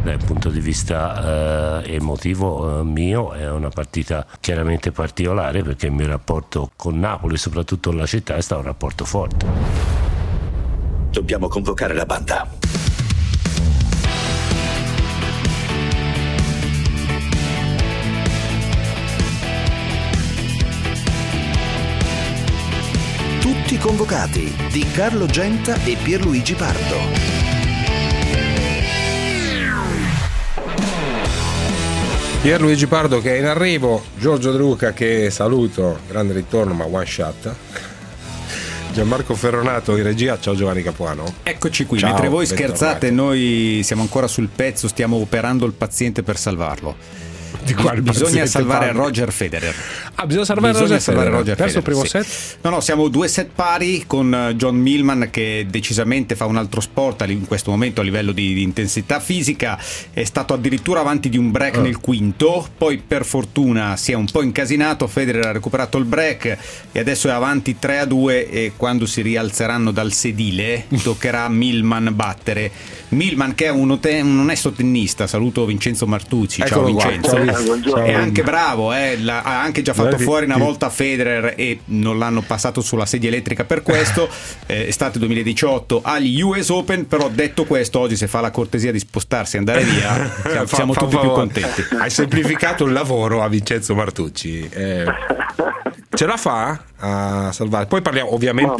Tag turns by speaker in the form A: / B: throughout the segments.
A: dal punto di vista emotivo mio è una partita chiaramente particolare, perché il mio rapporto con Napoli, soprattutto la città, è stato un rapporto forte.
B: Dobbiamo convocare la banda.
C: Tutti convocati di Carlo Genta e Pierluigi Pardo.
D: Pierluigi Pardo che è in arrivo, Giorgio De Luca che saluto, grande ritorno ma one shot. Gianmarco Ferronato in regia, ciao Giovanni Capuano.
E: Eccoci qui,
D: Ciao,
E: mentre voi
D: bentornati.
E: scherzate noi siamo ancora sul pezzo, stiamo operando il paziente per salvarlo.
D: Di quale
E: Bisogna
D: paziente
E: salvare
D: parli?
E: Roger Federer.
D: Bisogna salvare Roger Federer. Perso il primo
E: sì.
D: set?
E: No, siamo 2 set pari con John Millman che decisamente fa un altro sport in questo momento a livello di intensità fisica. È stato addirittura avanti di un break nel quinto, poi per fortuna si è un po' incasinato, Federer ha recuperato il break e adesso è avanti 3-2 e quando si rialzeranno dal sedile toccherà a Millman battere. Millman che è un onesto tennista, saluto Vincenzo Martucci. Ciao
D: Eccolo qua.
E: Vincenzo.
D: Ciao.
E: È anche bravo, ha anche già fatto fuori una volta Federer e non l'hanno passato sulla sedia elettrica per questo. Estate 2018 agli US Open, però detto questo oggi se fa la cortesia di spostarsi e andare via siamo tutti più contenti.
D: Hai semplificato il lavoro a Vincenzo Martucci. Ce la fa a salvare? Poi parliamo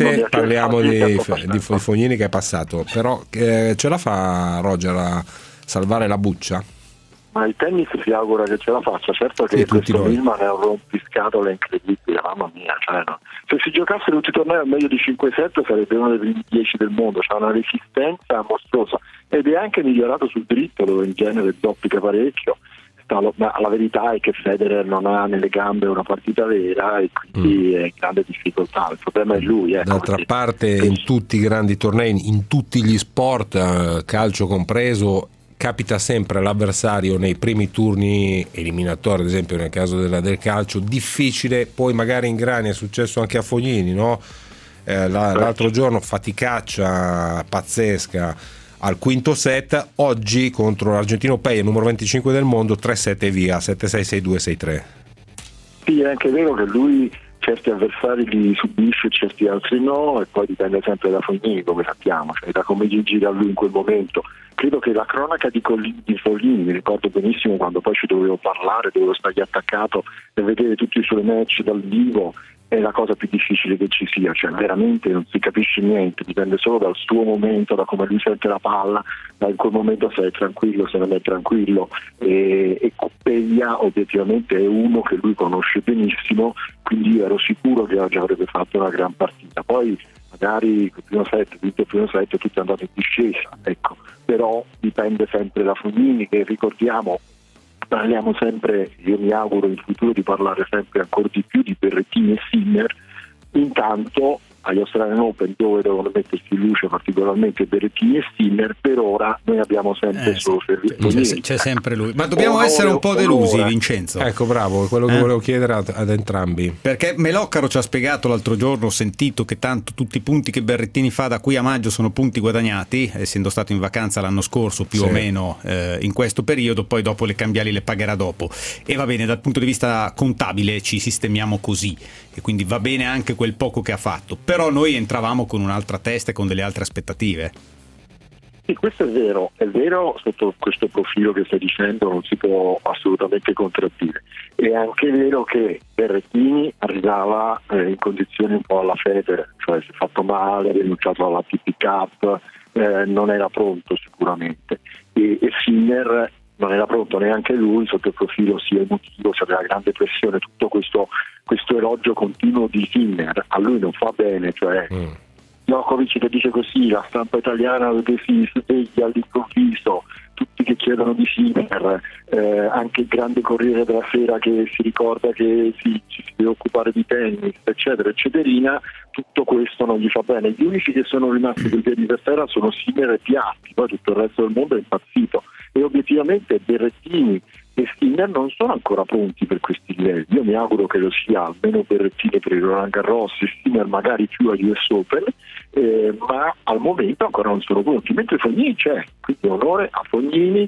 D: di Fognini che è passato, però ce la fa Roger a salvare la buccia?
F: Ma il tennis si augura che ce la faccia, certo che questo Millman è un rompiscatole incredibile, mamma mia, cioè no. Se si giocasse tutti i tornei al meglio di 5-7 sarebbe uno dei primi 10 del mondo, c'ha una resistenza mostruosa ed è anche migliorato sul dritto dove in genere zoppica parecchio. Ma la verità è che Federer non ha nelle gambe una partita vera e quindi è in grande difficoltà, il problema è lui.
D: D'altra parte in tutti i grandi tornei, in tutti gli sport, calcio compreso, capita sempre l'avversario nei primi turni eliminatori, ad esempio nel caso del calcio, difficile, poi magari ingrani, è successo anche a Fognini, no? L'altro giorno faticaccia pazzesca al quinto set, oggi contro l'Argentino Pei, numero 25 del mondo, 3-7 e via, 7-6, 6-2, 6-3.
F: Sì, è anche vero che lui certi avversari li subisce e certi altri no, e poi dipende sempre da Fognini, come sappiamo, cioè da come gli gira lui in quel momento. Credo che la cronaca di Fognini, mi ricordo benissimo quando poi ci dovevo parlare, dovevo stargli attaccato e vedere tutti i suoi match dal vivo, è la cosa più difficile che ci sia, cioè veramente non si capisce niente, dipende solo dal suo momento, da come lui sente la palla, da in quel momento se è tranquillo, se non è tranquillo, e Coppeglia obiettivamente è uno che lui conosce benissimo, quindi io ero sicuro che oggi avrebbe fatto una gran partita. Poi magari il primo set, tutto è andato in discesa, ecco, però dipende sempre da Fognini, che ricordiamo, parliamo sempre, io mi auguro in futuro di parlare sempre ancora di più di Berrettini e Sinner. Intanto agli Australian Open, dove devono mettersi in luce particolarmente Berrettini e Sinner, per ora noi abbiamo sempre solo servizi.
E: C'è sempre lui, ma dobbiamo essere un po' delusi, Vincenzo.
D: Ecco, bravo, quello che volevo chiedere ad entrambi,
E: perché Meloccaro ci ha spiegato l'altro giorno, ho sentito che tanto tutti i punti che Berrettini fa da qui a maggio sono punti guadagnati, essendo stato in vacanza l'anno scorso più o meno in questo periodo, poi dopo le cambiali le pagherà dopo, e va bene, dal punto di vista contabile ci sistemiamo così e quindi va bene anche quel poco che ha fatto, però noi entravamo con un'altra testa e con delle altre aspettative.
F: Sì, questo è vero sotto questo profilo che stai dicendo, non si può assolutamente contraddire. È anche vero che Berrettini arrivava in condizioni un po' alla Federer, cioè si è fatto male, ha rinunciato alla ATP Cup, non era pronto sicuramente, e Sinner non era pronto neanche lui sotto il profilo sia emotivo, sia della grande pressione, tutto questo elogio continuo di Sinner a lui non fa bene, cioè Djokovic che dice così, la stampa italiana che si sveglia all'improvviso, tutti che chiedono di Sinner, anche il grande Corriere della Sera che si ricorda che ci si deve occupare di tennis, eccetera, eccetera, tutto questo non gli fa bene. Gli unici che sono rimasti con i piedi per terra sono Sinner e Piatti, poi tutto il resto del mondo è impazzito, e obiettivamente Berrettini e Sinner non sono ancora pronti per questi livelli. Io mi auguro che lo sia, almeno Berrettini per il Roland Garros e Sinner magari più agli US Open, ma al momento ancora non sono pronti, mentre Fognini c'è, quindi onore a Fognini,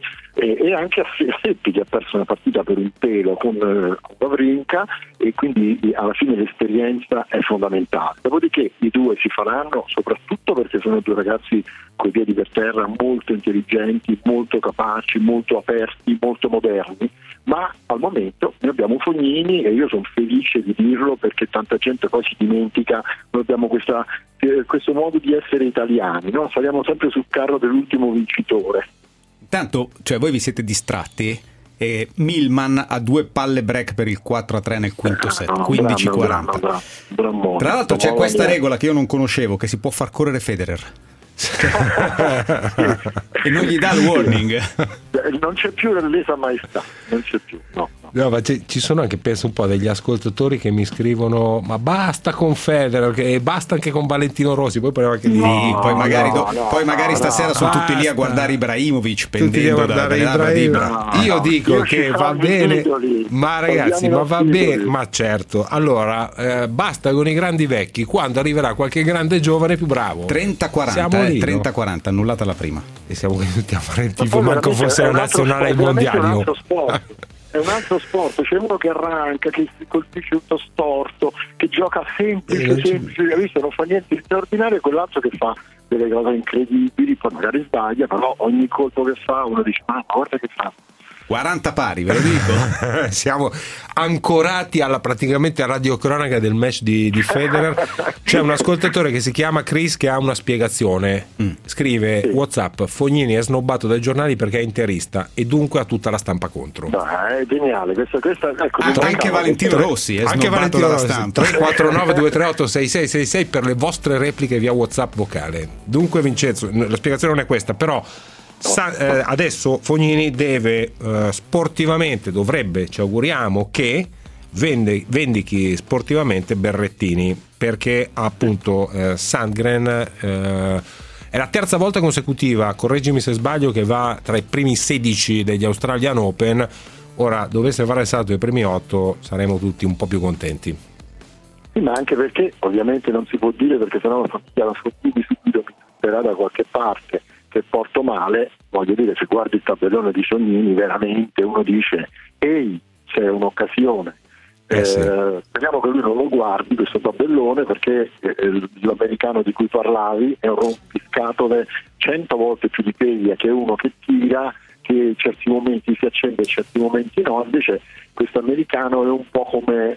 F: e anche a Seppi, che ha perso una partita per un pelo con Wawrinka, e quindi alla fine l'esperienza è fondamentale. Dopodiché i due si faranno, soprattutto perché sono due ragazzi coi piedi per terra, molto intelligenti, molto capaci, molto aperti, molto moderni, ma al momento noi abbiamo Fognini, e io sono felice di dirlo perché tanta gente poi si dimentica. Noi abbiamo questo modo di essere italiani, no? Saliamo sempre sul carro dell'ultimo vincitore.
E: Intanto, cioè, voi vi siete distratti e Millman ha 2 palle break per il 4-3 nel quinto set, 15-40. Tra l'altro c'è questa regola che io non conoscevo, che si può far correre Federer. E non gli dà il warning.
F: Non c'è più l'esa maestà, non c'è più, no.
D: No, ma ci sono anche, penso un po', degli ascoltatori che mi scrivono: ma basta con Federer, e basta anche con Valentino Rossi. Poi poi magari stasera sono tutti lì a guardare Ibrahimovic pendendo da Io dico che va bene, ma ragazzi, ma va bene, ma certo. Allora basta con i grandi vecchi, quando arriverà qualche grande giovane più bravo.
E: 30-40, annullata la prima.
D: E siamo venuti a fare il tifo, manco fosse la nazionale ai mondiali.
F: È un altro sport, c'è uno che arranca, che si colpisce tutto storto, che gioca semplice, hai visto, non fa niente di straordinario, e quell'altro che fa delle cose incredibili, poi magari sbaglia, però ogni colpo che fa uno dice: ma guarda che fa.
E: 40 pari, ve lo dico.
D: Siamo ancorati praticamente a radiocronaca del match di Federer. C'è un ascoltatore che si chiama Chris che ha una spiegazione. Scrive: WhatsApp, Fognini è snobbato dai giornali perché è interista e dunque ha tutta la stampa contro.
F: È geniale questa ecco,
E: anche Valentino Rossi è
D: anche
E: snobbato dalla stampa.
D: 349 238 6666 per le vostre repliche via WhatsApp vocale. Dunque Vincenzo, la spiegazione non è questa, però adesso Fognini deve sportivamente, ci auguriamo che vendichi sportivamente Berrettini, perché appunto Sandgren è la terza volta consecutiva, correggimi se sbaglio, che va tra i primi 16 degli Australian Open. Ora, dovesse fare salto ai primi 8, saremo tutti un po' più contenti.
F: Sì, ma anche perché ovviamente non si può dire, perché sennò la Fognini subito mi metterà da qualche parte che porto male. Voglio dire, se guardi il tabellone di Fognini, veramente uno dice: ehi, c'è un'occasione. Speriamo che lui non lo guardi questo tabellone, perché l'americano di cui parlavi è un rompiscatole 100 volte più di Peglia, che è uno che tira, che in certi momenti si accende e in certi momenti no. Invece questo americano è un po' come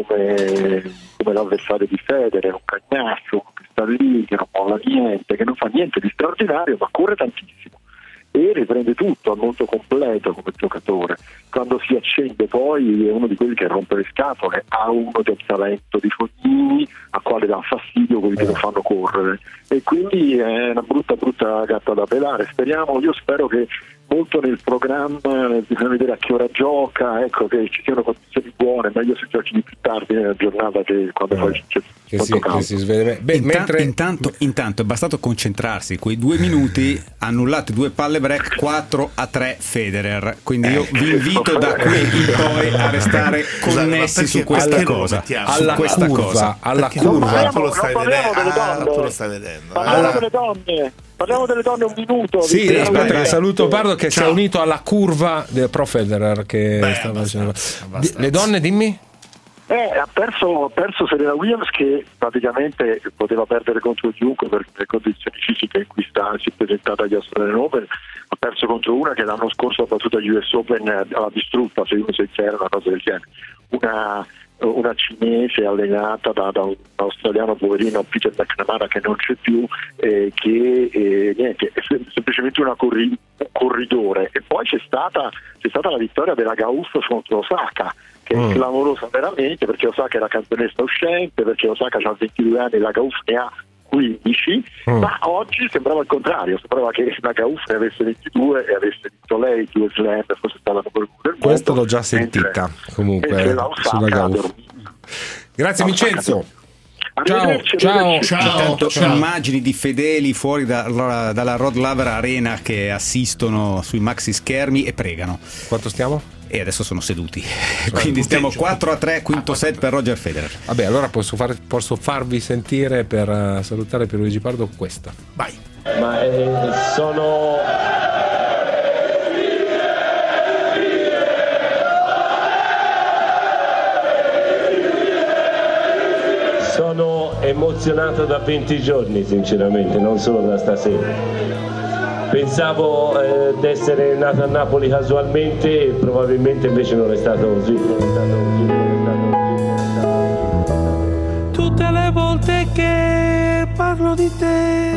F: l'avversario di Federer, un cagnaccio che sta lì, che non molla niente, che non fa niente di straordinario, ma corre tantissimo e riprende tutto, è molto completo come giocatore. Quando si accende poi è uno di quelli che rompe le scatole, ha uno del talento di Fognini, a quale dà fastidio quelli che lo fanno correre, e quindi è una brutta gatta da pelare. Io spero che molto nel programma bisogna vedere a che ora gioca, ecco, che ci siano condizioni buone, meglio se giochi di più tardi nella giornata che quando poi c'è
D: che si sveglia.
E: Intanto è bastato concentrarsi, quei 2 minuti, annullate 2 palle break, 4-3 Federer, quindi io vi invito da qui in poi a restare connessi su questa cosa,
D: alla curva.
G: Tu lo stai vedendo.
F: Parliamo delle donne un minuto.
D: Sì, aspetta che saluto Pardo che si è unito alla curva del Pro Federer che stava facendo. Le donne, dimmi.
F: Ha perso Serena Williams, che praticamente poteva perdere contro chiunque per le condizioni fisiche in cui si è presentata agli Australian Open. Ha perso contro una che l'anno scorso ha battuto agli US Open, l'ha distrutta 6-1-6-0, una cosa del genere. Una cinese allenata da un australiano poverino, Peter McNamara, che non c'è più, che niente, è semplicemente un corridore. E poi c'è stata la vittoria della Gauff contro Osaka, che è clamorosa veramente, perché Osaka era campionessa uscente, perché Osaka ha 22 anni e la Gauff ne ha 15, ma oggi sembrava il contrario, sembrava che la Gauff ne avesse 22 e avesse vinto lei 2 slam, fosse stata la numero 1 del mondo.
D: Questo l'ho già sentita comunque sulla Gauff. Grazie Vincenzo. Ciao.
E: Intanto immagini di fedeli fuori dalla Rod Laver Arena che assistono sui maxi schermi e pregano.
D: Quanto stiamo?
E: E adesso sono seduti, quindi stiamo 4-3, quinto set per Roger Federer.
D: Vabbè, allora posso farvi sentire, per salutare Pierluigi Pardo, questa.
G: Vai.
H: Ma sono
A: emozionato da 20 giorni, sinceramente, non solo da stasera. Pensavo di essere nato a Napoli casualmente e probabilmente invece non è stato così.
H: Tutte le volte che parlo di te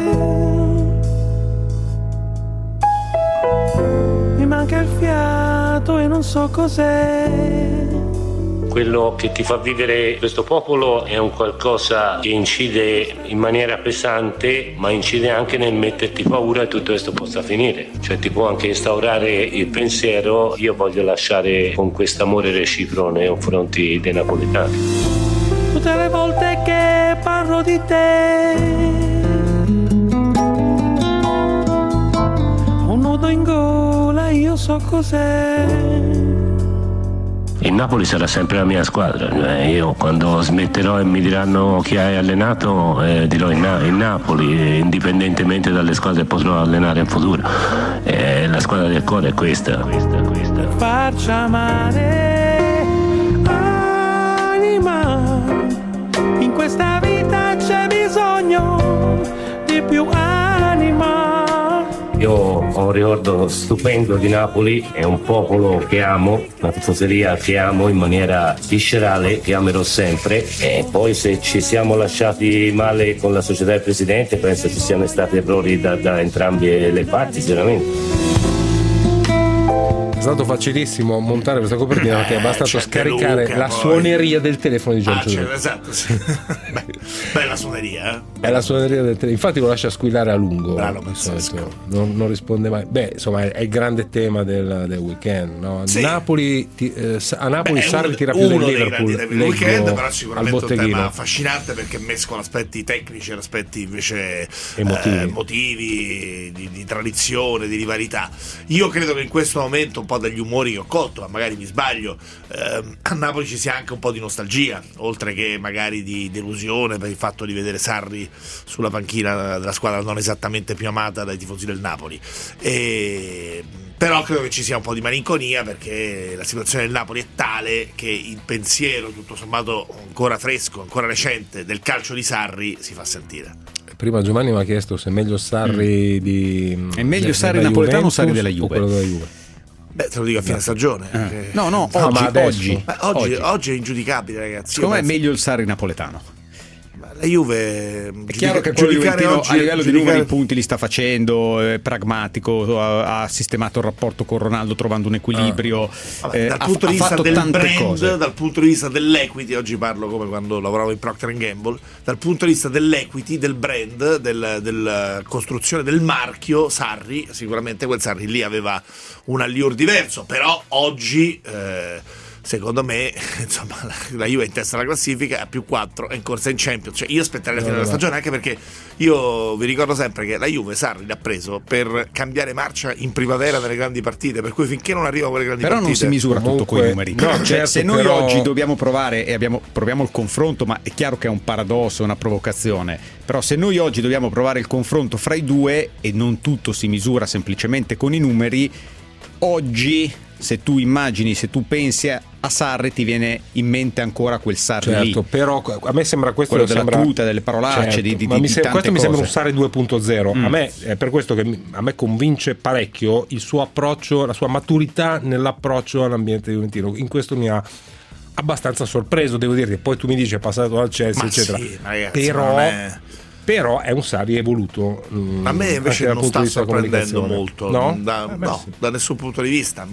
H: mi manca il fiato e non so cos'è.
A: Quello che ti fa vivere questo popolo è un qualcosa che incide in maniera pesante, ma incide anche nel metterti paura che tutto questo possa finire. Cioè ti può anche instaurare il pensiero: io voglio lasciare con questo amore reciproco nei confronti dei napoletani.
H: Tutte le volte che parlo di te ho un nodo in gola, io so cos'è.
A: Il Napoli sarà sempre la mia squadra. Io quando smetterò e mi diranno chi hai allenato, dirò il Napoli, indipendentemente dalle squadre che potrò allenare in futuro. La squadra del cuore è questa.
H: Farci amare, anima, in questa vita c'è bisogno di più anima.
A: Io ho un ricordo stupendo di Napoli, è un popolo che amo, una tifoseria che amo in maniera viscerale, che amerò sempre. E poi se ci siamo lasciati male con la società del presidente, penso ci siano stati errori da entrambe le parti, sicuramente.
D: È stato facilissimo montare questa copertina perché è bastato scaricare
G: Luca,
D: la
G: poi.
D: suoneria del telefono di Giorgio Luca.
G: Esatto, sì. Bella suoneria, eh?
D: È la suoneria del telefono, infatti lo lascia squillare a lungo.
G: Bravo,
D: di
G: pazzesco.
D: solito. Non risponde mai. Beh, insomma, è il grande tema del weekend, no?
G: Sì.
D: A Napoli Sarri tira più del
G: uno dei
D: Liverpool.
G: grandi temi del weekend,
D: leggo
G: però
D: al
G: sicuramente un tema
D: botteghino.
G: affascinante perché mescola aspetti tecnici e aspetti invece
D: Emotivi.
G: di tradizione, di rivalità. Io credo che in questo momento, un po' dagli umori che ho colto, ma magari mi sbaglio, a Napoli ci sia anche un po' di nostalgia, oltre che magari di delusione per il fatto di vedere Sarri sulla panchina della squadra non esattamente più amata dai tifosi del Napoli. Però credo che ci sia un po' di malinconia perché la situazione del Napoli è tale che il pensiero, tutto sommato ancora fresco, ancora recente, del calcio di Sarri si fa sentire.
D: Prima Giovanni mi ha chiesto se è meglio Sarri di
E: È meglio Sarri
D: della
E: napoletano o
D: Juventus
E: Sarri della
D: o
E: Juve?
D: quello della Juve?
G: Beh, te lo dico a fine stagione. perché-
E: No,
D: ma adesso.
G: Oggi è ingiudicabile, ragazzi.
E: Secondo me
G: Io
E: è meglio il Sarri napoletano.
G: La Juve
E: È chiaro che quello
G: giudicare
E: juventino
G: oggi
E: a livello di
G: giudicare-
E: numeri punti li sta facendo, è pragmatico, ha sistemato il rapporto con Ronaldo trovando un equilibrio,
G: Vabbè, dal
E: ha
G: punto di vista
E: fatto
G: del
E: tante
G: brand,
E: cose.
G: dal punto di vista dell'equity, oggi parlo come quando lavoravo in Procter & Gamble, dal punto di vista dell'equity, del brand, della costruzione del marchio Sarri, sicuramente quel Sarri lì aveva un allure diverso, però oggi secondo me insomma la Juve è in testa alla classifica, a più 4, è in corsa in Champions. Cioè, io aspetterei la fine della stagione, anche perché io vi ricordo sempre che la Juve Sarri l'ha preso per cambiare marcia in primavera delle grandi partite, per cui finché non arriva a quelle grandi
E: Però
G: partite
E: non si misura tutto con i
D: Comunque,
E: numeri.
D: no,
E: Cioè,
D: certo,
E: se noi
D: però-
E: oggi dobbiamo provare e proviamo il confronto, ma è chiaro che è un paradosso, è una provocazione, però se noi oggi dobbiamo provare il confronto fra i due e non tutto si misura semplicemente con i numeri, oggi se tu immagini, se tu pensi a Sarri ti viene in mente ancora quel Sarri
D: Certo,
E: lì,
D: però a me sembra questo
E: quello della
D: sembra,
E: tuta, delle parolacce,
D: certo,
E: di
D: ma
E: tante
D: questo mi sembra un
E: cose.
D: Sarri 2.0. A me è per questo che a me convince parecchio il suo approccio, la sua maturità nell'approccio all'ambiente juventino. In questo mi ha abbastanza sorpreso, devo dire. Poi tu mi dici è passato al Chelsea,
G: Ma
D: eccetera.
G: sì, ragazzi,
D: però
G: non è-
D: però è un Sarri evoluto.
G: A me invece
D: anche dal
G: non
D: punto
G: sta
D: di vista
G: sorprendendo
D: comunicazione.
G: molto,
D: No?
G: no,
D: Sì.
G: da nessun punto di vista.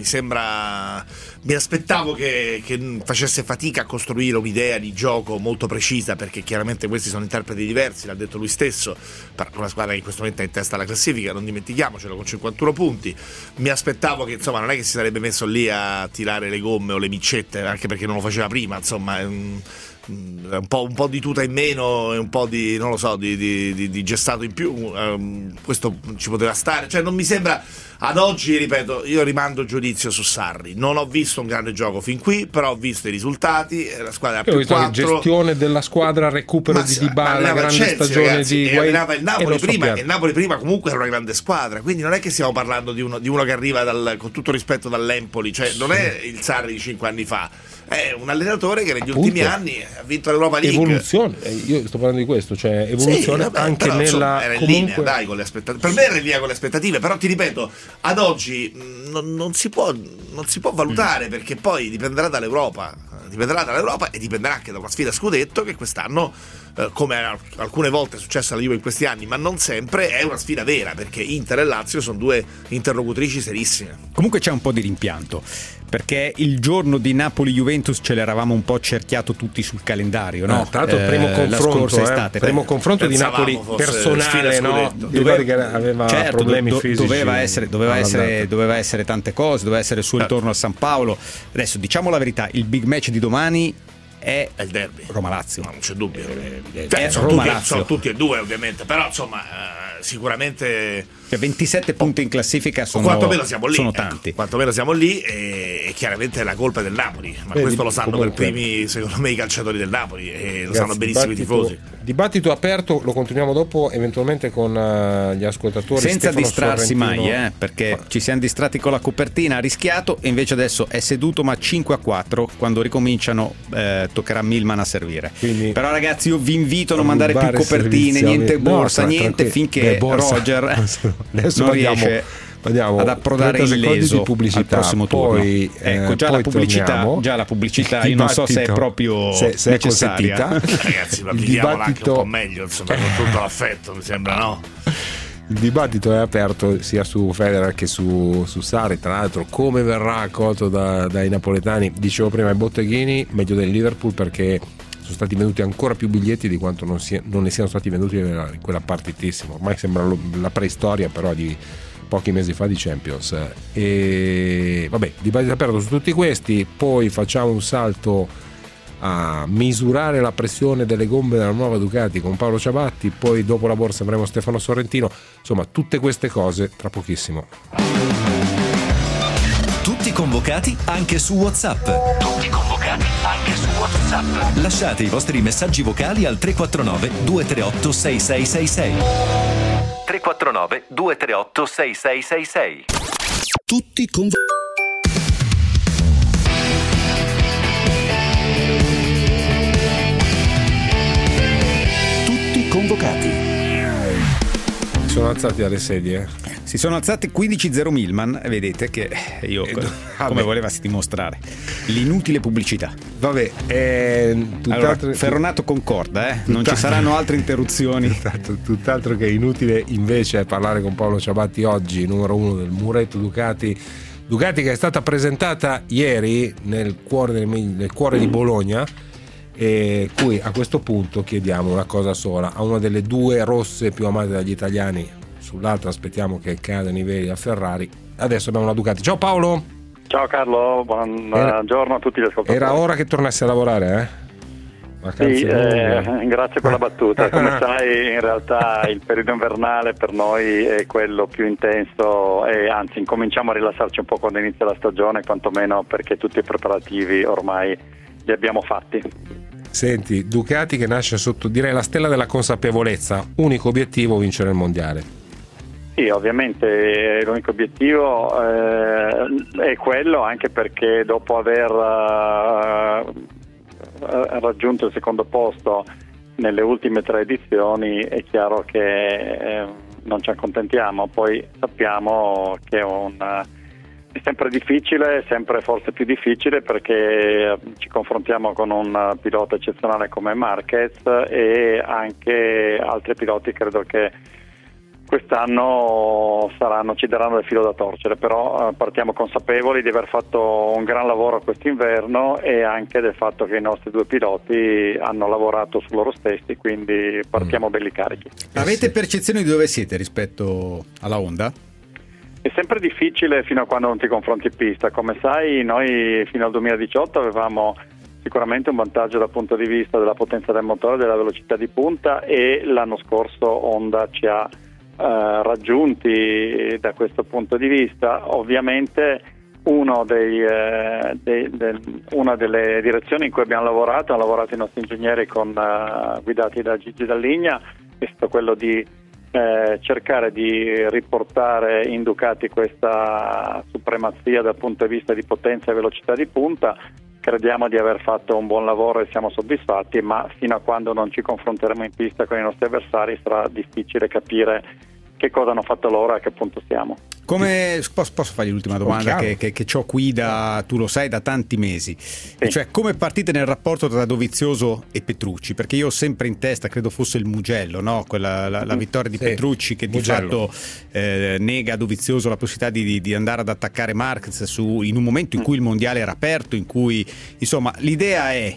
G: Mi aspettavo che facesse fatica a costruire un'idea di gioco molto precisa, perché chiaramente questi sono interpreti diversi, l'ha detto lui stesso, per una squadra che in questo momento è in testa alla classifica, non dimentichiamocelo, con 51 punti. Mi aspettavo che insomma non è che si sarebbe messo lì a tirare le gomme o le micette, anche perché non lo faceva prima, insomma un po' di tuta in meno e un po' di, non lo so, di gestato in più, questo ci poteva stare, cioè non mi sembra, Ad oggi, ripeto, io rimando giudizio su Sarri. Non ho visto un grande gioco fin qui, però ho visto i risultati. La squadra più 4.
D: Gestione della squadra, recupero di Dybala, grande
G: Chelsea,
D: stagione,
G: ragazzi,
D: di
G: e allenava il Napoli prima, e il Napoli prima comunque era una grande squadra, quindi non è che stiamo parlando di uno che arriva con tutto rispetto dall'Empoli, cioè non è il Sarri di 5 anni fa, è un allenatore che negli ultimi anni ha vinto l'Europa League.
D: Evoluzione, io sto parlando di questo, cioè evoluzione, sì, anche però, nella
G: era in linea, dai, con le aspettative. Per me era in linea con le aspettative, però ti ripeto, ad oggi non si può valutare, perché poi dipenderà dall'Europa e dipenderà anche da una sfida scudetto che quest'anno, come alcune volte è successo alla Juve in questi anni, ma non sempre, è una sfida vera, perché Inter e Lazio sono due interlocutrici serissime.
E: Comunque c'è un po' di rimpianto, perché il giorno di Napoli-Juventus ce l'eravamo un po' cerchiato tutti sul calendario, no?
D: Tra l'altro primo confronto di Napoli personale, no? Aveva problemi fisici,
E: doveva essere tante cose, doveva essere il suo ritorno a San Paolo. Adesso diciamo la verità, il big match di domani è
G: il derby
E: Roma-Lazio,
G: non c'è dubbio,
E: sono
G: tutti e due ovviamente, però insomma sicuramente
E: 27 punti in classifica sono tanti,
G: quantomeno siamo lì, e chiaramente è la colpa del Napoli, ma questo lo sanno per primi secondo me i calciatori del Napoli, e lo sanno benissimo i tifosi.
D: Dibattito aperto, lo continuiamo dopo eventualmente con gli ascoltatori,
E: senza
D: Stefano
E: distrarsi
D: Sorrentino.
E: mai, perché ci siamo distratti con la copertina, ha rischiato, e invece adesso è seduto, ma 5-4 quando ricominciano toccherà Milman a servire.
D: Quindi,
E: però ragazzi, io vi invito a non mandare più copertine, niente borsa, niente, finché Roger non riesce ad approdare illeso
D: di pubblicità,
E: al prossimo
D: poi,
E: turno. Già la pubblicità io non so se è proprio
D: se
E: necessaria.
G: Ragazzi, ma viviamola anche un po' meglio, insomma, con tutto l'affetto, mi sembra, no?
D: Il dibattito è aperto sia su Federer che su Sarri. Tra l'altro, come verrà accolto dai napoletani? Dicevo prima, i botteghini meglio del Liverpool, perché sono stati venduti ancora più biglietti di quanto non ne siano stati venduti in quella partitissima. Ormai sembra la preistoria, però, di pochi mesi fa di Champions. E vabbè, dibattito aperto su tutti questi. Poi facciamo un salto a misurare la pressione delle gombe della nuova Ducati con Paolo Ciabatti, poi dopo la borsa avremo Stefano Sorrentino. Insomma, tutte queste cose tra pochissimo.
C: Tutti convocati anche su WhatsApp. Lasciate i vostri messaggi vocali al 349 238 6666. 349 238 6666. Tutti convocati.
D: Sono alzati dalle sedie.
E: Si sono alzati 15-0 Milman, vedete che io come volevasi dimostrare l'inutile pubblicità.
D: Vabbè,
E: Ferronato concorda, non ci saranno altre interruzioni.
D: Tutt'altro che inutile invece è parlare con Paolo Ciabatti oggi, numero 1 del muretto Ducati che è stata presentata ieri nel cuore di Bologna, e cui a questo punto chiediamo una cosa sola: a una delle due rosse più amate dagli italiani, sull'altra aspettiamo che cada i veri a Ferrari. Adesso abbiamo una Ducati. Ciao Paolo.
F: Ciao Carlo, buongiorno a tutti gli ascoltatori.
D: Era ora che tornassi a lavorare,
F: Sì, grazie per la battuta. Come sai, in realtà il periodo invernale per noi è quello più intenso, e anzi incominciamo a rilassarci un po' quando inizia la stagione, quantomeno perché tutti i preparativi ormai li abbiamo fatti.
D: Senti, Ducati che nasce sotto, direi, la stella della consapevolezza, unico obiettivo vincere il mondiale.
F: Sì, ovviamente l'unico obiettivo è quello, anche perché dopo aver raggiunto il secondo posto nelle ultime 3 edizioni è chiaro che non ci accontentiamo. Poi sappiamo che è sempre difficile, sempre forse più difficile, perché ci confrontiamo con un pilota eccezionale come Marquez e anche altri piloti. Credo che quest'anno ci daranno del filo da torcere, però partiamo consapevoli di aver fatto un gran lavoro quest'inverno e anche del fatto che i nostri 2 piloti hanno lavorato su loro stessi, quindi partiamo belli carichi.
E: Avete percezione di dove siete rispetto alla Honda?
F: È sempre difficile fino a quando non ti confronti in pista. Come sai, noi fino al 2018 avevamo sicuramente un vantaggio dal punto di vista della potenza del motore, della velocità di punta, e l'anno scorso Honda ci ha
I: raggiunti da questo punto di vista. Ovviamente una delle direzioni in cui hanno lavorato i nostri ingegneri guidati da Gigi Dalligna, è stato quello di cercare di riportare in Ducati questa supremazia dal punto di vista di potenza e velocità di punta. Crediamo di aver fatto un buon lavoro e siamo soddisfatti, ma fino a quando non ci confronteremo in pista con i nostri avversari sarà difficile capire che cosa hanno fatto loro e a che punto siamo.
E: Posso fargli l'ultima domanda che c'ho qui tu lo sai, da tanti mesi, sì. Cioè come partite nel rapporto tra Dovizioso e Petrucci? Perché io ho sempre in testa, credo fosse il Mugello, no? la vittoria di Petrucci che Mugello. Di fatto nega a Dovizioso la possibilità di andare ad attaccare Marquez in un momento in cui il mondiale era aperto, in cui insomma l'idea è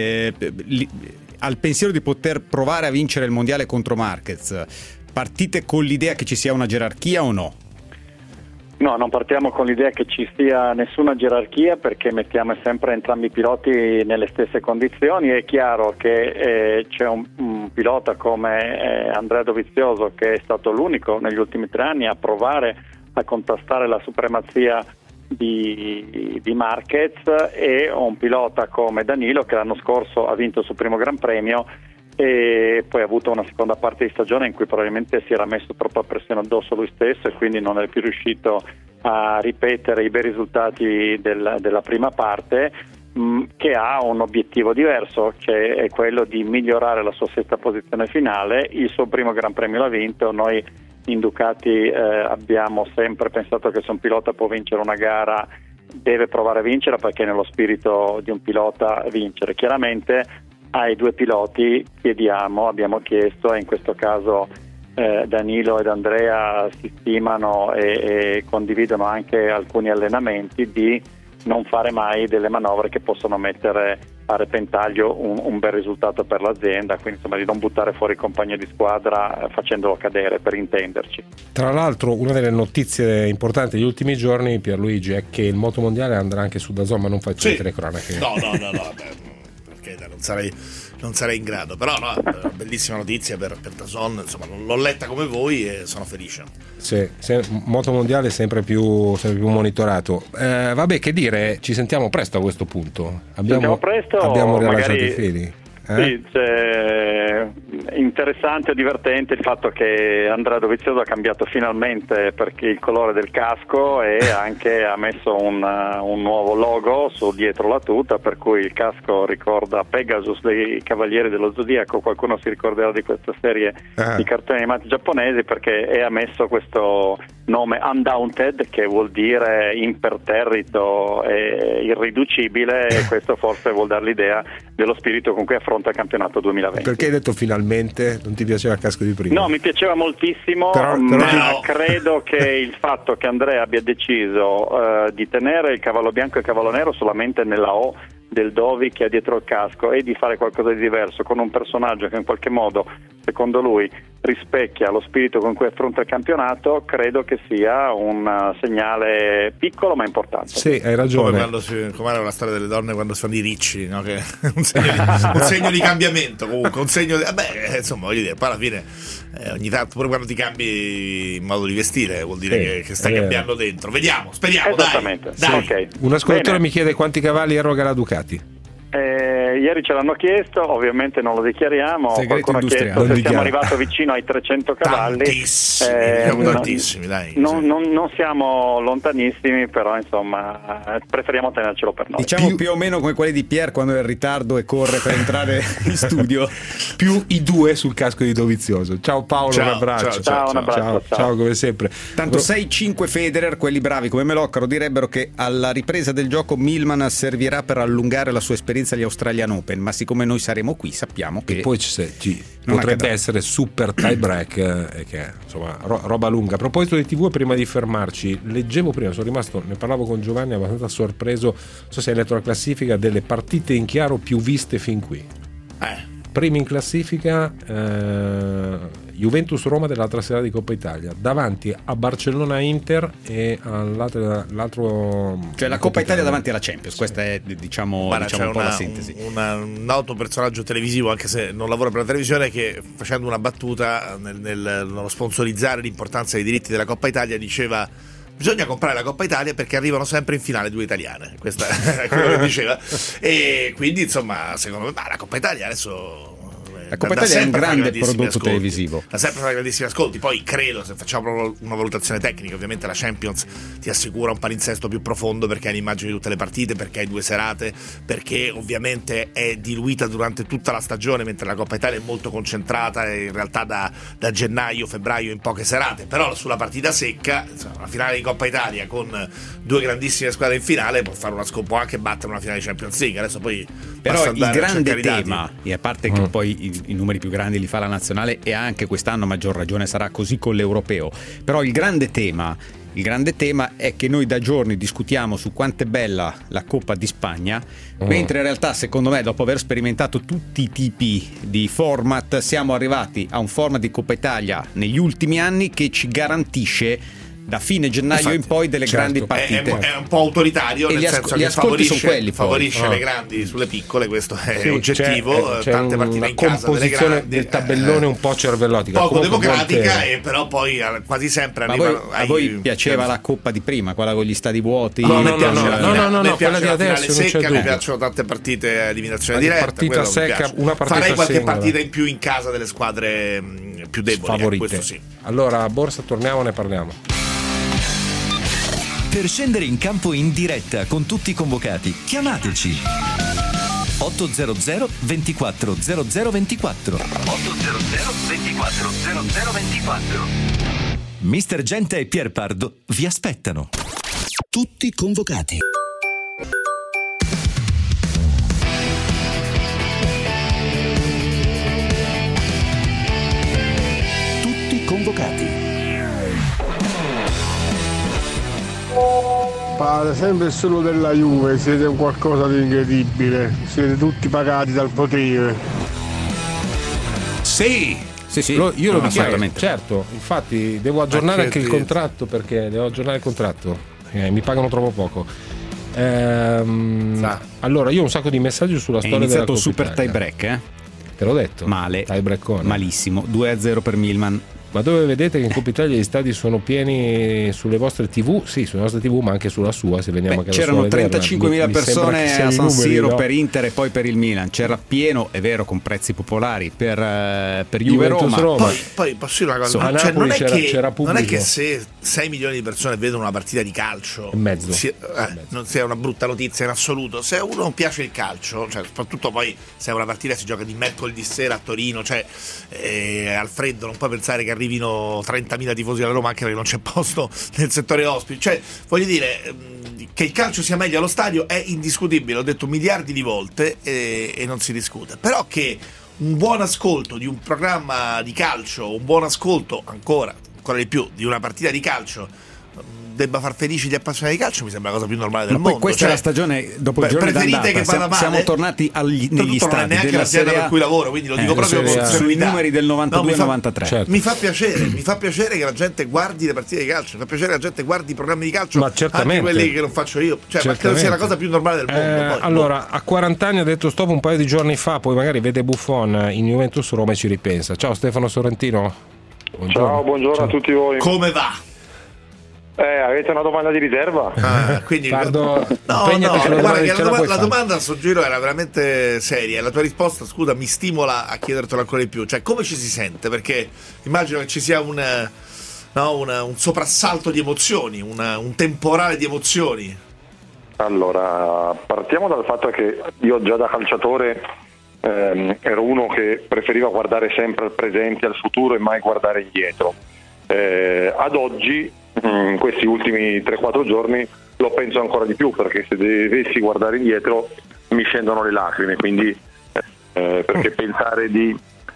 E: al pensiero di poter provare a vincere il mondiale contro Marquez. Partite con l'idea che ci sia una gerarchia o no?
I: No, non partiamo con l'idea che ci sia nessuna gerarchia, perché mettiamo sempre entrambi i piloti nelle stesse condizioni. È chiaro che c'è un pilota come Andrea Dovizioso, che è stato l'unico negli ultimi 3 anni a provare a contrastare la supremazia di Marquez, e un pilota come Danilo, che l'anno scorso ha vinto il suo primo Gran Premio e poi ha avuto una seconda parte di stagione in cui probabilmente si era messo troppa pressione addosso lui stesso e quindi non è più riuscito a ripetere i bei risultati della prima parte, che ha un obiettivo diverso, che è quello di migliorare la sua 6ª posizione finale. Il suo primo Gran Premio l'ha vinto. Noi in Ducati abbiamo sempre pensato che se un pilota può vincere una gara deve provare a vincere, perché è nello spirito di un pilota vincere. Chiaramente ai 2 piloti abbiamo chiesto, e in questo caso Danilo ed Andrea si stimano e condividono anche alcuni allenamenti, di non fare mai delle manovre che possono mettere a repentaglio un bel risultato per l'azienda, quindi insomma di non buttare fuori il compagno di squadra facendolo cadere, per intenderci.
D: Tra l'altro una delle notizie importanti degli ultimi giorni, Pierluigi, è che il motomondiale andrà anche su DAZN, ma non faccio le telecronache.
G: No, non sarei in grado, però no, è una bellissima notizia per DAZN, insomma l'ho letta come voi e sono felice.
D: Sì, moto mondiale sempre più monitorato. Vabbè, che dire, ci sentiamo presto a questo punto. Abbiamo rilasciato i fili.
I: Sì, interessante e divertente il fatto che Andrea Dovizioso ha cambiato finalmente perché il colore del casco, e anche ha messo un nuovo logo dietro la tuta, per cui il casco ricorda Pegasus dei Cavalieri dello Zodiaco. Qualcuno si ricorderà di questa serie di cartoni animati giapponesi, perché ha messo questo nome Undaunted, che vuol dire imperterrito e irriducibile, e questo forse vuol dare l'idea dello spirito con cui affronta il campionato 2020.
D: Perché hai detto finalmente? Non ti piaceva il casco di prima?
I: No, mi piaceva moltissimo, ma credo che il fatto che Andrea abbia deciso di tenere il cavallo bianco e il cavallo nero solamente nella O del Dovi che ha dietro il casco, e di fare qualcosa di diverso con un personaggio che in qualche modo, secondo lui, rispecchia lo spirito con cui affronta il campionato, credo che sia un segnale piccolo ma importante.
D: Sì, hai ragione.
G: Come era la storia delle donne quando si fanno i ricci, no? Che un segno di cambiamento, comunque un segno insomma, voglio dire, poi alla fine ogni tanto, pure quando ti cambi in modo di vestire, vuol dire che stai cambiando dentro. Vediamo, speriamo.
I: Esattamente.
G: Dai.
I: Okay.
D: Un ascoltatore mi chiede quanti cavalli eroga la Ducati.
I: Ieri ce l'hanno chiesto, ovviamente non lo dichiariamo.
E: Segreto
I: qualcuno ha chiesto se siamo arrivati vicino ai 300 cavalli.
G: Tantissimi, dai.
I: Non siamo lontanissimi, però insomma preferiamo tenercelo per noi.
E: Diciamo più o meno come quelli di Pier quando è in ritardo e corre per entrare in studio.
D: Più i 2 sul casco di Dovizioso. Ciao Paolo, un abbraccio.
I: Ciao, un abbraccio.
D: Ciao, come sempre.
E: Tanto 6-5 Federer, quelli bravi come Meloccaro direbbero che alla ripresa del gioco Millman servirà per allungare la sua esperienza agli Australian Open, ma siccome noi saremo qui sappiamo che
D: e poi potrebbe essere super tie break, che insomma roba lunga. A proposito di TV, prima di fermarci, leggevo prima, ne parlavo con Giovanni, abbastanza sorpreso, non so se hai letto la classifica delle partite in chiaro più viste fin qui. Primi in classifica Juventus-Roma dell'altra sera di Coppa Italia, davanti a Barcellona-Inter e all'altro
E: cioè la Coppa Italia davanti alla Champions. Questa è diciamo un po' la sintesi.
G: Un noto personaggio televisivo, anche se non lavora per la televisione, che facendo una battuta nello sponsorizzare l'importanza dei diritti della Coppa Italia diceva: bisogna comprare la Coppa Italia perché arrivano sempre in finale 2 italiane. Questo è quello che diceva. E quindi insomma, secondo me la Coppa Italia adesso
E: la Coppa Italia è un grande prodotto televisivo,
G: da sempre fa grandissimi ascolti. Poi credo, se facciamo proprio una valutazione tecnica, ovviamente la Champions ti assicura un palinsesto più profondo perché hai l'immagine di tutte le partite, perché hai 2 serate, perché ovviamente è diluita durante tutta la stagione, mentre la Coppa Italia è molto concentrata in realtà da gennaio, febbraio in poche serate. Però sulla partita secca, insomma, una finale di Coppa Italia con 2 grandissime squadre in finale può fare può anche battere una finale di Champions League. Adesso poi
E: però il grande tema, e a parte che poi i numeri più grandi li fa la nazionale, e anche quest'anno a maggior ragione sarà così con l'europeo, però il grande tema è che noi da giorni discutiamo su quanto è bella la Coppa di Spagna, mentre in realtà secondo me, dopo aver sperimentato tutti i tipi di format, siamo arrivati a un format di Coppa Italia negli ultimi anni che ci garantisce da fine gennaio in poi delle grandi partite.
G: È un po' autoritario, nel senso che favorisce le grandi sulle piccole, questo è oggettivo.
D: C'è
G: tante partite in casa delle grandi,
D: del tabellone un po' cervellotica,
G: poco democratica, e però poi quasi sempre arrivano.
E: A voi piaceva la Coppa di prima, quella con gli stadi vuoti?
G: No,
D: quella di adesso non c'è
G: mi piacciono tante partite a eliminazione diretta,
D: partita secca, una partita
G: farei qualche
D: singola.
G: partita in più in casa delle squadre più deboli,
D: favorite.
G: Questo sì.
D: Allora a Borsa torniamo, ne parliamo.
J: Per scendere in campo in diretta con tutti i convocati, chiamateci 800 24 0024 800 24 0024. Mister Gente e Pier Pardo vi aspettano.
C: Tutti convocati. Tutti convocati.
K: Pare sempre solo della Juve, siete un qualcosa di incredibile, siete tutti pagati dal potere.
E: Sì.
D: Io lo dico, certo, infatti devo aggiornare anche il contratto, perché devo aggiornare il contratto, mi pagano troppo poco. Allora io ho un sacco di messaggi sulla storia della Coppa
E: super
D: Italia.
E: tie break,
D: te l'ho detto,
E: male,
D: tie breakone,
E: malissimo, 2-0 per Milman.
D: Ma dove vedete che in Coppa Italia gli stadi sono pieni sulle vostre TV? Sì, sulle nostre TV, ma anche sulla sua, se veniamo anche
E: c'erano 35.000 persone a San Siro, no? Per Inter e poi per il Milan. C'era pieno, è vero, con prezzi popolari per Juve Roma.
G: Poi posso dire una cosa,
D: a Napoli c'era pubblico.
G: Non è che se 6 milioni di persone vedono una partita di calcio non sia una brutta notizia in assoluto. Se a uno non piace il calcio, cioè, soprattutto poi se una partita si gioca di mercoledì sera a Torino, cioè al freddo, non puoi pensare che arrivino 30.000 tifosi alla Roma, anche perché non c'è posto nel settore ospiti. Cioè, voglio dire, che il calcio sia meglio allo stadio è indiscutibile, l'ho detto miliardi di volte e non si discute. Però che un buon ascolto di un programma di calcio, un buon ascolto ancora di più di una partita di calcio debba far felici gli appassionati di calcio, mi sembra la cosa più normale del mondo.
E: Poi questa è la stagione dopo il giorno
G: preferite che vada male?
E: Siamo tornati negli stadi
G: non è neanche l'azienda per cui lavoro, quindi lo dico proprio
E: sui numeri del 92-93.
D: Certo.
G: Mi fa piacere che la gente guardi le partite di calcio, mi fa piacere che la gente guardi i programmi di calcio,
D: ma certamente,
G: anche quelli che non faccio io, cioè, ma credo sia la cosa più normale del mondo. Poi,
D: allora, a 40 anni ha detto stop un paio di giorni fa, poi magari vede Buffon in Juventus Roma e ci ripensa. Ciao Stefano Sorrentino.
L: Ciao, buongiorno a tutti voi.
G: Come va?
L: Avete una domanda di riserva?
G: Quindi
D: Pardo,
G: la domanda a sto giro era veramente seria. La tua risposta, scusa, mi stimola a chiedertelo ancora di più. Cioè, come ci si sente? Perché immagino che ci sia un soprassalto di emozioni, un temporale di emozioni.
L: Allora, partiamo dal fatto che io già da calciatore ero uno che preferiva guardare sempre al presente, al futuro e mai guardare indietro. Ad oggi, in questi ultimi 3-4 giorni, lo penso ancora di più, perché se dovessi guardare indietro mi scendono le lacrime, quindi perché pensare di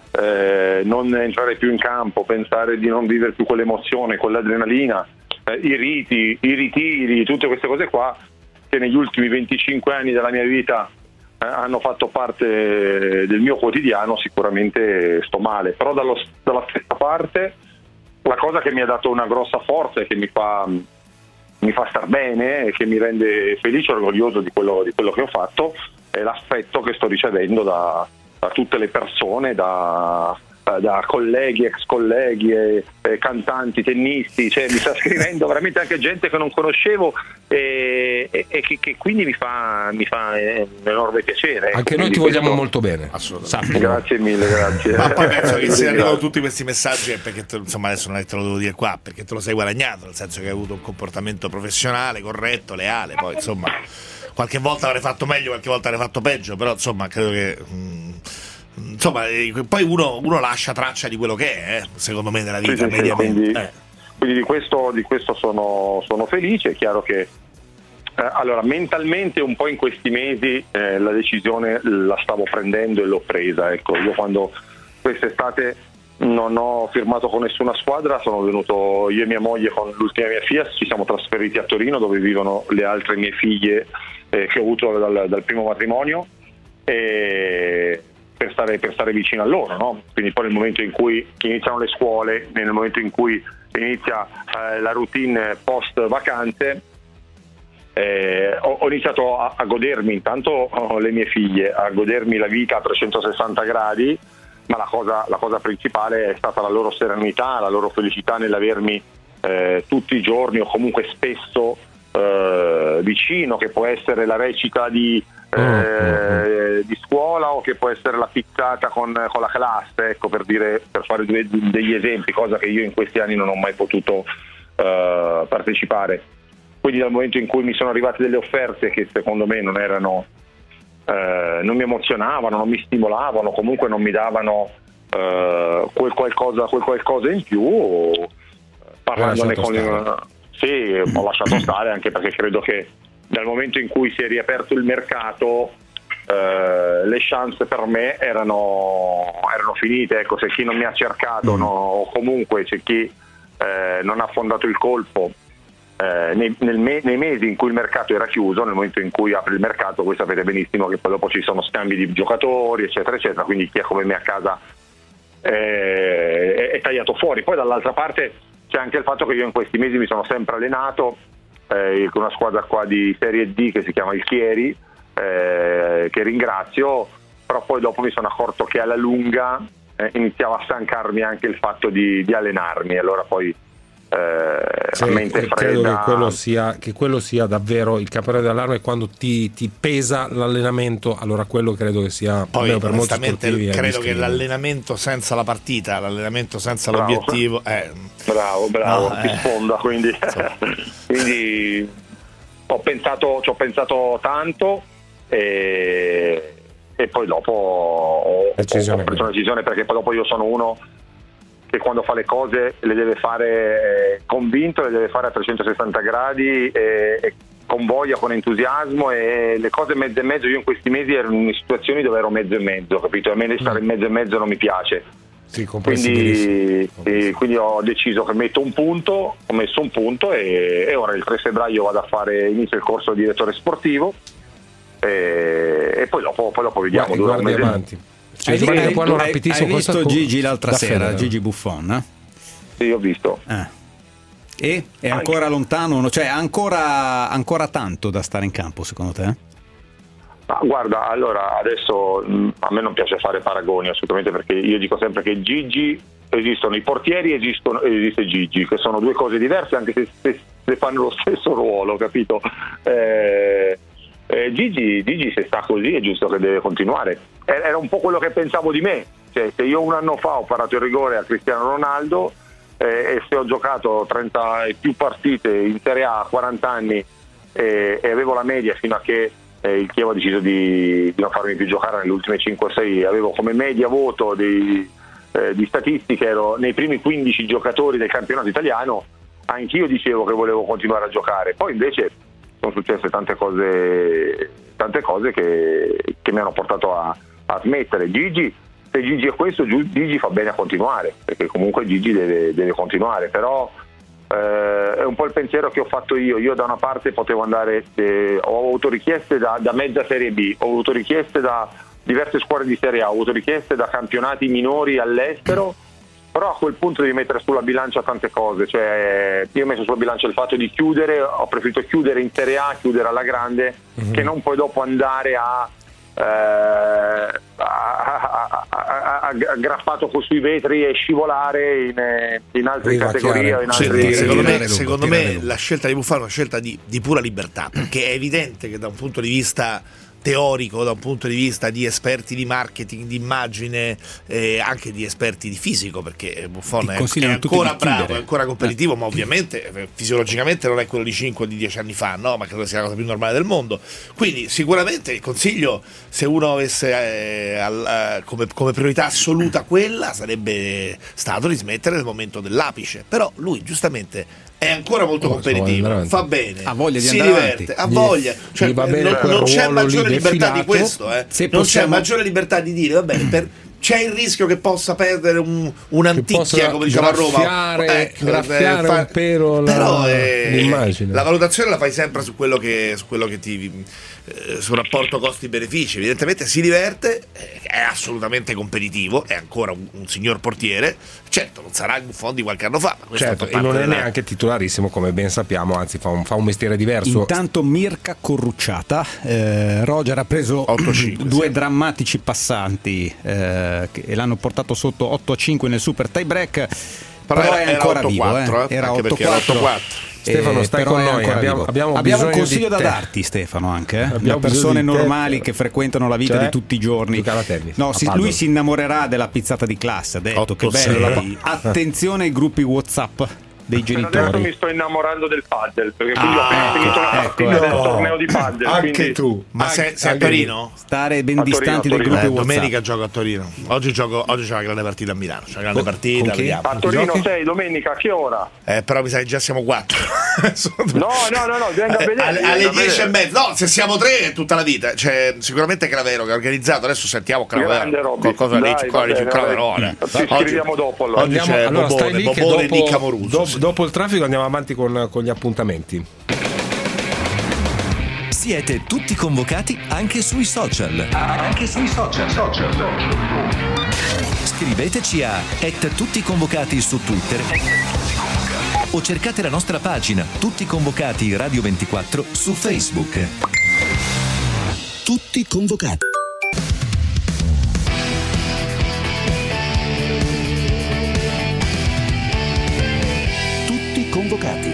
L: non entrare più in campo, pensare di non vivere più quell'emozione, quell'adrenalina, i ritiri, tutte queste cose qua che negli ultimi 25 anni della mia vita hanno fatto parte del mio quotidiano, sicuramente sto male, però dalla stessa parte la cosa che mi ha dato una grossa forza e che mi fa star bene e che mi rende felice e orgoglioso di quello che ho fatto è l'affetto che sto ricevendo da tutte le persone, da colleghi, ex colleghi, cantanti, tennisti, cioè mi sta scrivendo veramente anche gente che non conoscevo e che quindi mi fa un enorme piacere.
D: Anche noi ti vogliamo molto bene. Assolutamente.
L: Grazie mille, grazie.
G: Ma poi penso che se arrivano tutti questi messaggi è perché insomma adesso non è che te lo devo dire qua, perché te lo sei guadagnato, nel senso che hai avuto un comportamento professionale, corretto, leale, poi insomma qualche volta avrei fatto meglio, qualche volta avrei fatto peggio, però insomma credo che insomma poi uno lascia traccia di quello che è, secondo me, nella vita, mediamente.
L: Quindi di questo sono felice. È chiaro che allora mentalmente un po' in questi mesi la decisione la stavo prendendo e l'ho presa, ecco. Io quando quest'estate non ho firmato con nessuna squadra, sono venuto io e mia moglie con l'ultima mia figlia, ci siamo trasferiti a Torino dove vivono le altre mie figlie che ho avuto dal primo matrimonio, e per stare vicino a loro, no? Quindi poi nel momento in cui iniziano le scuole, nel momento in cui inizia la routine post vacanze, ho iniziato a godermi intanto le mie figlie, a godermi la vita a 360 gradi, ma la cosa principale è stata la loro serenità, la loro felicità nell'avermi tutti i giorni o comunque spesso vicino, che può essere la recita di scuola o che può essere la pizzata con la classe, ecco, per fare degli esempi, cosa che io in questi anni non ho mai potuto partecipare. Quindi dal momento in cui mi sono arrivate delle offerte che secondo me non mi emozionavano, non mi stimolavano, comunque non mi davano quel qualcosa in più, parlandone ho lasciato stare, anche perché credo che dal momento in cui si è riaperto il mercato le chance per me erano finite, ecco. Se chi non mi ha cercato o comunque c'è chi non ha affondato il colpo nei mesi in cui il mercato era chiuso, nel momento in cui apre il mercato voi sapete benissimo che poi dopo ci sono scambi di giocatori eccetera eccetera, quindi chi è come me a casa è tagliato fuori. Poi dall'altra parte c'è anche il fatto che io in questi mesi mi sono sempre allenato con una squadra qua di Serie D che si chiama il Chieri, che ringrazio, però poi dopo mi sono accorto che alla lunga iniziava a stancarmi anche il fatto di allenarmi, allora poi mente fredda.
D: Credo che quello sia davvero il campanello d'allarme, quando ti pesa l'allenamento, allora quello credo che sia,
G: poi
D: per molti sportivi,
G: credo che l'allenamento senza la partita, l'allenamento senza l'obiettivo
L: bravo, ti sfonda, quindi ci ho pensato tanto e poi dopo ho preso una decisione, perché poi dopo io sono uno che quando fa le cose le deve fare convinto, le deve fare a 360 gradi e con voglia, con entusiasmo, e le cose mezzo e mezzo, io in questi mesi ero in situazioni dove ero mezzo e mezzo, capito? A me stare in mezzo e mezzo non mi piace.
D: Sì,
L: quindi ho deciso che ho messo un punto e ora il 3 febbraio vado a fare, inizio il corso di direttore sportivo e poi dopo vediamo.
D: Guardi avanti.
E: Hai visto Gigi l'altra sera, Gigi Buffon?
L: Sì, ho visto.
E: E è ancora lontano, cioè ancora tanto da stare in campo secondo te?
L: Ma guarda, allora adesso a me non piace fare paragoni assolutamente, perché io dico sempre che Gigi, esistono i portieri, esiste Gigi, che sono due cose diverse anche se fanno lo stesso ruolo, capito? Gigi se sta così è giusto che deve continuare. Era un po' quello che pensavo di me, cioè se io un anno fa ho parato il rigore a Cristiano Ronaldo e se ho giocato 30 e più partite in Serie A a 40 anni e avevo la media fino a che il Chievo ha deciso di non farmi più giocare nelle ultime 5-6, avevo come media voto di statistiche, ero nei primi 15 giocatori del campionato italiano, anch'io dicevo che volevo continuare a giocare, poi invece sono successe tante cose che mi hanno portato a smettere. Se Gigi è questo, Gigi fa bene a continuare, perché comunque Gigi deve continuare, però è un po' il pensiero che ho fatto io da una parte potevo andare, ho avuto richieste da mezza Serie B, ho avuto richieste da diverse squadre di Serie A, ho avuto richieste da campionati minori all'estero, però a quel punto devi mettere sulla bilancia tante cose, cioè io ho messo sulla bilancia il fatto di chiudere, ho preferito chiudere in Serie A, chiudere alla grande, che non poi dopo andare aggrappato sui vetri e scivolare in altre categorie o in altre
G: secondo me la scelta di Buffaro è una scelta di pura libertà, perché è evidente che da un punto di vista teorico, da un punto di vista di esperti di marketing, di immagine, anche di esperti di fisico, perché Buffon è ancora bravo, è ancora competitivo, ma ovviamente fisiologicamente non è quello di 5 o di 10 anni fa, no? Ma credo sia la cosa più normale del mondo. Quindi sicuramente il consiglio, se uno avesse come priorità assoluta quella, sarebbe stato di smettere nel momento dell'apice, però lui giustamente è ancora molto competitivo, fa bene,
E: ha voglia di
G: si
E: andare
G: diverte,
E: avanti.
G: ha voglia, cioè, non c'è maggiore libertà di questo, non c'è maggiore libertà di dire va bene, c'è il rischio che possa perdere un'anticchia, come diciamo a Roma,
D: graffiare un pelo l'immagine.
G: La valutazione la fai sempre su quello che ti sul rapporto costi-benefici. Evidentemente si diverte, è assolutamente competitivo, è ancora un signor portiere, certo non sarà il Buffon di qualche anno fa, ma
D: certo, e non è neanche titolarissimo, come ben sappiamo, anzi fa un mestiere diverso.
E: Intanto Mirka Corrucciata, Roger ha preso
G: 8-5,
E: due drammatici passanti che l'hanno portato sotto 8-5 nel super tie break, però è ancora vivo, era 8-4.
D: Stefano, stai con noi, abbiamo
E: un consiglio da darti, Stefano, anche da persone normali che frequentano la vita di tutti i giorni. Lui si innamorerà della pizzata di classe, ha detto, che bello. Attenzione ai gruppi WhatsApp dei genitori.
L: Adesso mi sto innamorando del paddle, perché quindi ho appena finito una partita del torneo di paddle.
G: Anche
L: quindi...
G: tu. Ma sei a Torino?
E: Stare ben distanti dai gruppi WhatsApp.
G: Domenica gioco a Torino. Oggi c'è una grande partita a Milano. C'è una grande partita.
L: A Torino sei domenica, a che ora?
G: Però mi sa che già siamo 4.
L: No, venga a vedere.
G: Alle 10:30. No, se siamo 3 è tutta la vita. C'è sicuramente Cravero che ha organizzato. Adesso sentiamo Cravero. Qualcosa dice Cravero.
L: Ci scriviamo dopo.
G: Oggi c'è Bobone di Camoruso.
D: Dopo il traffico andiamo avanti con gli appuntamenti.
J: Siete tutti convocati anche sui social. Scriveteci a @tutticonvocati su Twitter o cercate la nostra pagina Tutti Convocati Radio 24 su Facebook.
C: Tutti convocati. Convocati.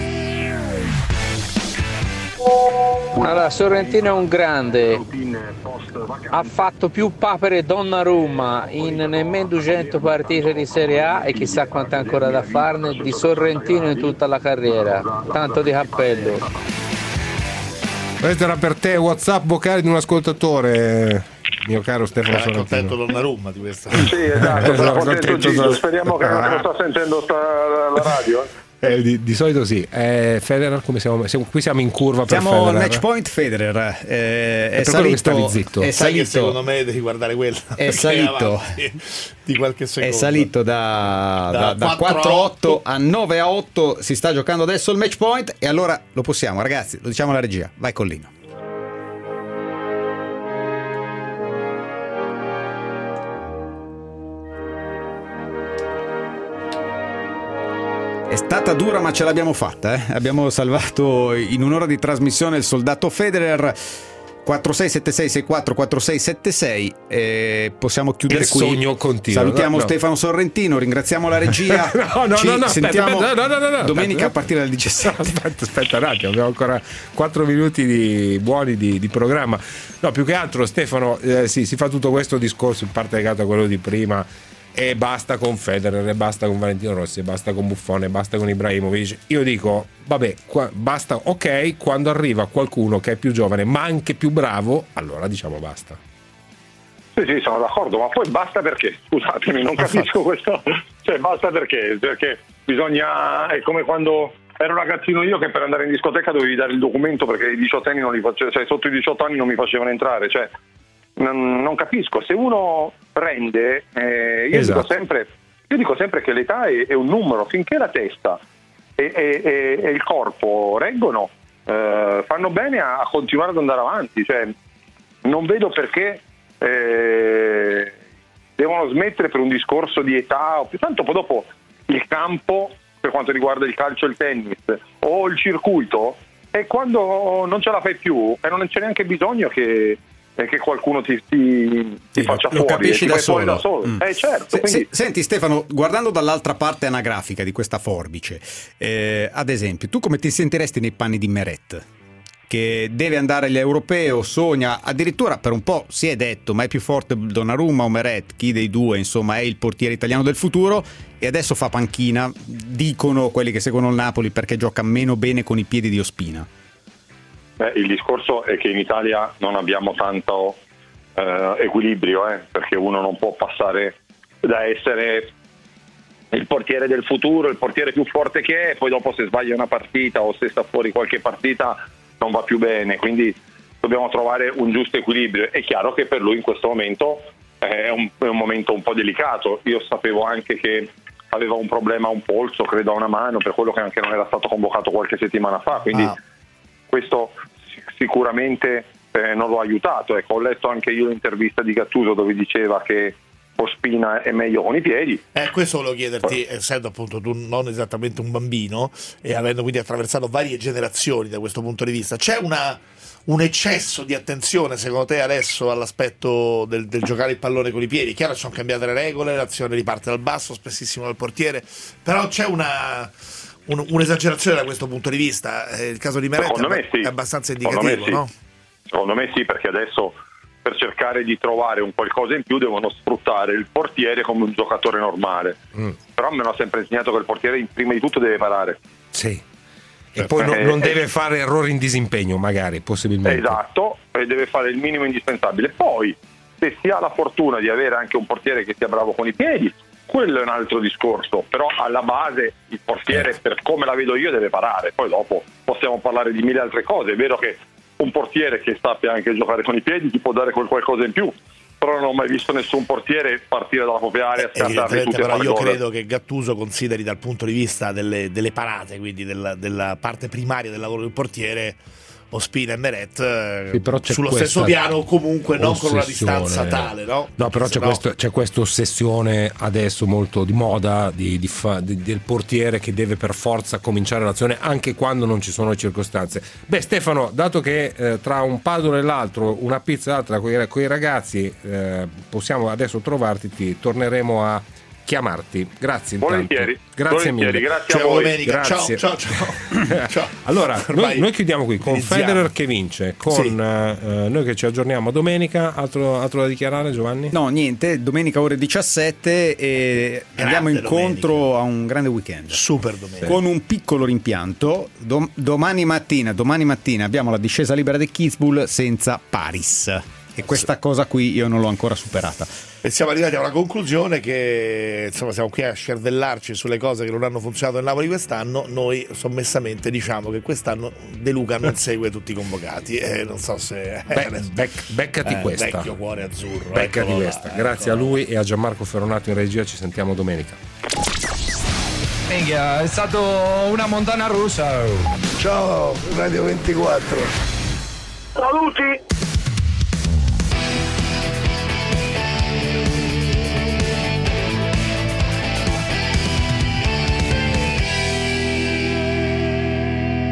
M: Allora, Sorrentino è un grande, ha fatto più papere Donnarumma in nemmeno 200 partite di Serie A e chissà quanto ancora da farne di Sorrentino in tutta la carriera, tanto di cappello.
D: Questo era per te, WhatsApp vocale di un ascoltatore, mio caro Stefano Sorrentino.
G: Contento Donnarumma di questa.
L: Sì, esatto, speriamo che non lo sta sentendo la radio.
D: Di solito sì. Federer, come siamo? Qui siamo in curva per
E: Federer.
D: Siamo
E: al match point Federer. È
D: per quello che stavi zitto.
E: È salito,
G: secondo me devi guardare quella.
E: È salito
G: di qualche secondo.
E: È salito da 4-8 a 9-8. Si sta giocando adesso il match point. E allora lo possiamo, ragazzi, lo diciamo alla regia. Vai Collino. È stata dura, ma ce l'abbiamo fatta, Abbiamo salvato in un'ora di trasmissione il soldato Federer. 467664 4676. Possiamo chiudere
D: il
E: qui.
D: Sogno continua.
E: Salutiamo Stefano Sorrentino, ringraziamo la regia.
D: No,
E: sentiamo
D: aspetta,
E: domenica a partire dalle 17.
D: Aspetta un attimo, abbiamo ancora 4 minuti buoni di programma. No, più che altro Stefano, si fa tutto questo discorso in parte legato a quello di prima. E basta con Federer, e basta con Valentino Rossi, e basta con Buffon, e basta con Ibrahimovic. Io dico, vabbè, basta, ok, quando arriva qualcuno che è più giovane ma anche più bravo, allora diciamo basta.
L: Sì, sono d'accordo, ma poi basta perché? Scusatemi, non capisco questo. Cioè, basta perché? Perché bisogna, è come quando ero ragazzino io che per andare in discoteca dovevi dare il documento perché i 18 anni non li facevo, cioè sotto i 18 anni non mi facevano entrare, cioè non capisco. Se uno prende, io dico sempre che l'età è un numero, finché la testa e il corpo reggono, fanno bene a continuare ad andare avanti, cioè non vedo perché devono smettere per un discorso di età, o più tanto poi dopo il campo per quanto riguarda il calcio e il tennis o il circuito, e quando non ce la fai più e non c'è neanche bisogno che qualcuno ti faccia
E: lo
L: fuori,
E: capisci da solo.
L: Certo, quindi...
E: Senti Stefano, guardando dall'altra parte anagrafica di questa forbice, ad esempio, tu come ti sentiresti nei panni di Meret, che deve andare all'Europeo, sogna, addirittura per un po' si è detto ma è più forte Donnarumma o Meret, chi dei due insomma è il portiere italiano del futuro, e adesso fa panchina, dicono quelli che seguono il Napoli, perché gioca meno bene con i piedi di Ospina.
L: Il discorso è che in Italia non abbiamo tanto equilibrio, perché uno non può passare da essere il portiere del futuro, il portiere più forte che è, poi dopo se sbaglia una partita o se sta fuori qualche partita non va più bene, quindi dobbiamo trovare un giusto equilibrio. È chiaro che per lui in questo momento è un momento un po' delicato. Io sapevo anche che aveva un problema a un polso, credo a una mano, per quello che anche non era stato convocato qualche settimana fa, quindi questo sicuramente non lo ha aiutato. Ecco, ho letto anche io l'intervista di Gattuso dove diceva che Ospina è meglio con i piedi.
G: Questo volevo chiederti, essendo appunto tu non esattamente un bambino e avendo quindi attraversato varie generazioni da questo punto di vista, c'è un eccesso di attenzione secondo te adesso all'aspetto del giocare il pallone con i piedi? Chiaro, sono cambiate le regole, l'azione riparte dal basso, spessissimo dal portiere, però c'è un'esagerazione da questo punto di vista. Il caso di Meret è abbastanza indicativo, no?
L: Secondo me sì, perché adesso per cercare di trovare un qualcosa in più devono sfruttare il portiere come un giocatore normale. Però mi hanno sempre insegnato che il portiere prima di tutto deve parare.
D: Sì. E poi non deve fare errori in disimpegno, magari, possibilmente.
L: Esatto, e deve fare il minimo indispensabile. Poi, se si ha la fortuna di avere anche un portiere che sia bravo con i piedi, quello è un altro discorso. Però alla base il portiere, per come la vedo io, deve parare. Poi dopo possiamo parlare di mille altre cose. È vero che un portiere che sappia anche giocare con i piedi ti può dare quel qualcosa in più, però non ho mai visto nessun portiere partire dalla propria area e scartarli tutti.
G: Però io credo che Gattuso consideri dal punto di vista delle parate, quindi della parte primaria del lavoro del portiere, Ospina e Meret sullo stesso piano, comunque non con una distanza tale, no?
D: No, però c'è questa ossessione adesso molto di moda del portiere che deve per forza cominciare l'azione anche quando non ci sono le circostanze. Beh, Stefano, dato che tra un paddle e l'altro, una pizza e l'altra con i ragazzi, possiamo adesso trovarti, torneremo a chiamarti. Grazie
L: volentieri,
D: grazie mille,
L: grazie a voi.
D: Grazie.
G: Ciao.
D: Allora noi chiudiamo qui con Federer che vince, con noi che ci aggiorniamo domenica. Altro da dichiarare, Giovanni?
E: No, niente, domenica ore 17 e andiamo incontro a un grande weekend,
G: super domenica,
E: con un piccolo rimpianto. Domani mattina abbiamo la discesa libera del Kitzbühel senza Paris, e questa cosa qui io non l'ho ancora superata.
G: E siamo arrivati a una conclusione che insomma siamo qui a scervellarci sulle cose che non hanno funzionato nel Napoli quest'anno. Noi sommessamente diciamo che quest'anno De Luca non segue tutti i convocati, non so se
D: beccati questa,
G: vecchio cuore azzurro,
D: beccati questa. Grazie a lui e a Gianmarco Ferronato in regia, ci sentiamo domenica.
N: Minchia, è stato una montagna russa.
O: Ciao Radio 24.
F: Saluti.